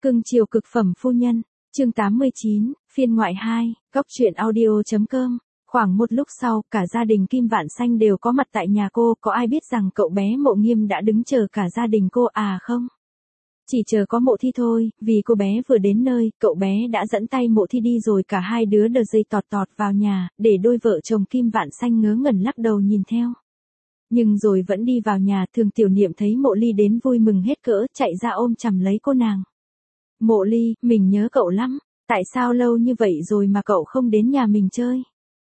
Cưng chiều cực phẩm phu nhân, chương 89, phiên ngoại 2, góc truyện audio.com. Khoảng một lúc sau, cả gia đình Kim Vạn Xanh đều có mặt tại nhà cô, có ai biết rằng cậu bé Mộ Nghiêm đã đứng chờ cả gia đình cô à không? Chỉ chờ có Mộ Thi thôi, vì cô bé vừa đến nơi, cậu bé đã dẫn tay Mộ Thi đi rồi cả hai đứa đờ dây tọt tọt vào nhà, để đôi vợ chồng Kim Vạn Xanh ngớ ngẩn lắc đầu nhìn theo. Nhưng rồi vẫn đi vào nhà, Thường Tiểu Niệm thấy Mộ Ly đến vui mừng hết cỡ, chạy ra ôm chầm lấy cô nàng. Mộ Ly, mình nhớ cậu lắm, tại sao lâu như vậy rồi mà cậu không đến nhà mình chơi?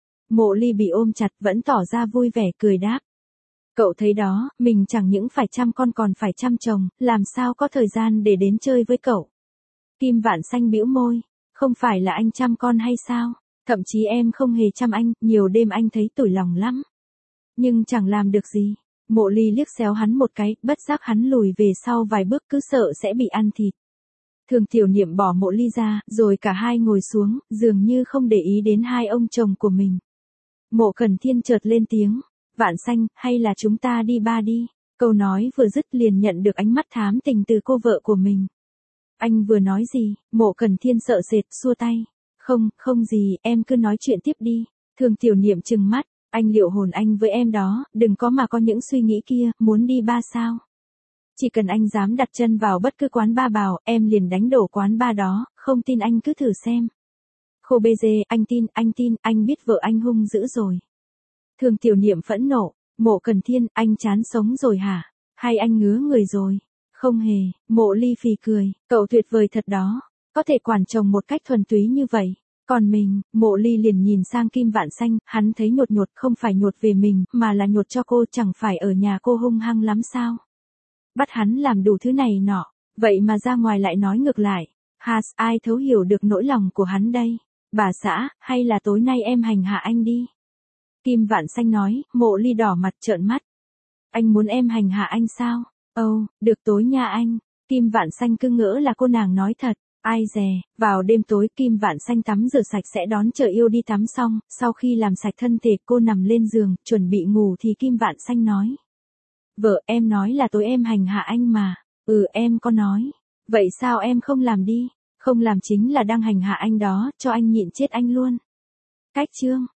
Mộ Ly bị ôm chặt vẫn tỏ ra vui vẻ cười đáp. Cậu thấy đó, mình chẳng những phải chăm con còn phải chăm chồng, làm sao có thời gian để đến chơi với cậu? Kim Vạn Xanh bĩu môi, không phải là anh chăm con hay sao? Thậm chí em không hề chăm anh, nhiều đêm anh thấy tủi lòng lắm. Nhưng chẳng làm được gì. Mộ Ly liếc xéo hắn một cái, bất giác hắn lùi về sau vài bước cứ sợ sẽ bị ăn thịt. Thường Tiểu Niệm bỏ Mộ Ly ra, rồi cả hai ngồi xuống, dường như không để ý đến hai ông chồng của mình. Mộ Cẩn Thiên chợt lên tiếng, Vạn Xanh, hay là chúng ta đi ba đi. Câu nói vừa dứt liền nhận được ánh mắt thám tình từ cô vợ của mình. Anh vừa nói gì? Mộ Cẩn Thiên sợ sệt, xua tay. Không gì, em cứ nói chuyện tiếp đi. Thường Tiểu Niệm trừng mắt, anh liệu hồn anh với em đó, đừng có mà có những suy nghĩ kia, muốn đi ba sao? Chỉ cần anh dám đặt chân vào bất cứ quán ba bảo, em liền đánh đổ quán ba đó, không tin anh cứ thử xem. Khô bê dê, anh tin, anh biết vợ anh hung dữ rồi. Thường Tiểu Niệm phẫn nộ, Mộ Cẩn Thiên, anh chán sống rồi hả? Hay anh ngứa người rồi? Không hề, Mộ Ly phì cười, cậu tuyệt vời thật đó, có thể quản chồng một cách thuần túy như vậy. Còn mình, Mộ Ly liền nhìn sang Kim Vạn Xanh, hắn thấy nhột không phải nhột về mình, mà là nhột cho cô, chẳng phải ở nhà cô hung hăng lắm sao? Bắt hắn làm đủ thứ này nọ, vậy mà ra ngoài lại nói ngược lại. Ai thấu hiểu được nỗi lòng của hắn đây? Bà xã, hay là tối nay em hành hạ anh đi? Kim Vạn Xanh nói. Mộ Ly đỏ mặt trợn mắt. Anh muốn em hành hạ anh sao? Được tối nha anh. Kim Vạn Xanh cứ ngỡ là cô nàng nói thật. Ai dè, vào đêm tối Kim Vạn Xanh tắm rửa sạch sẽ đón chờ yêu đi tắm xong, sau khi làm sạch thân thể cô nằm lên giường, chuẩn bị ngủ thì Kim Vạn Xanh nói. Vợ, em nói là tối em hành hạ anh mà. Em có nói. Vậy sao em không làm đi? Không làm chính là đang hành hạ anh đó, cho anh nhịn chết anh luôn. Cách chương.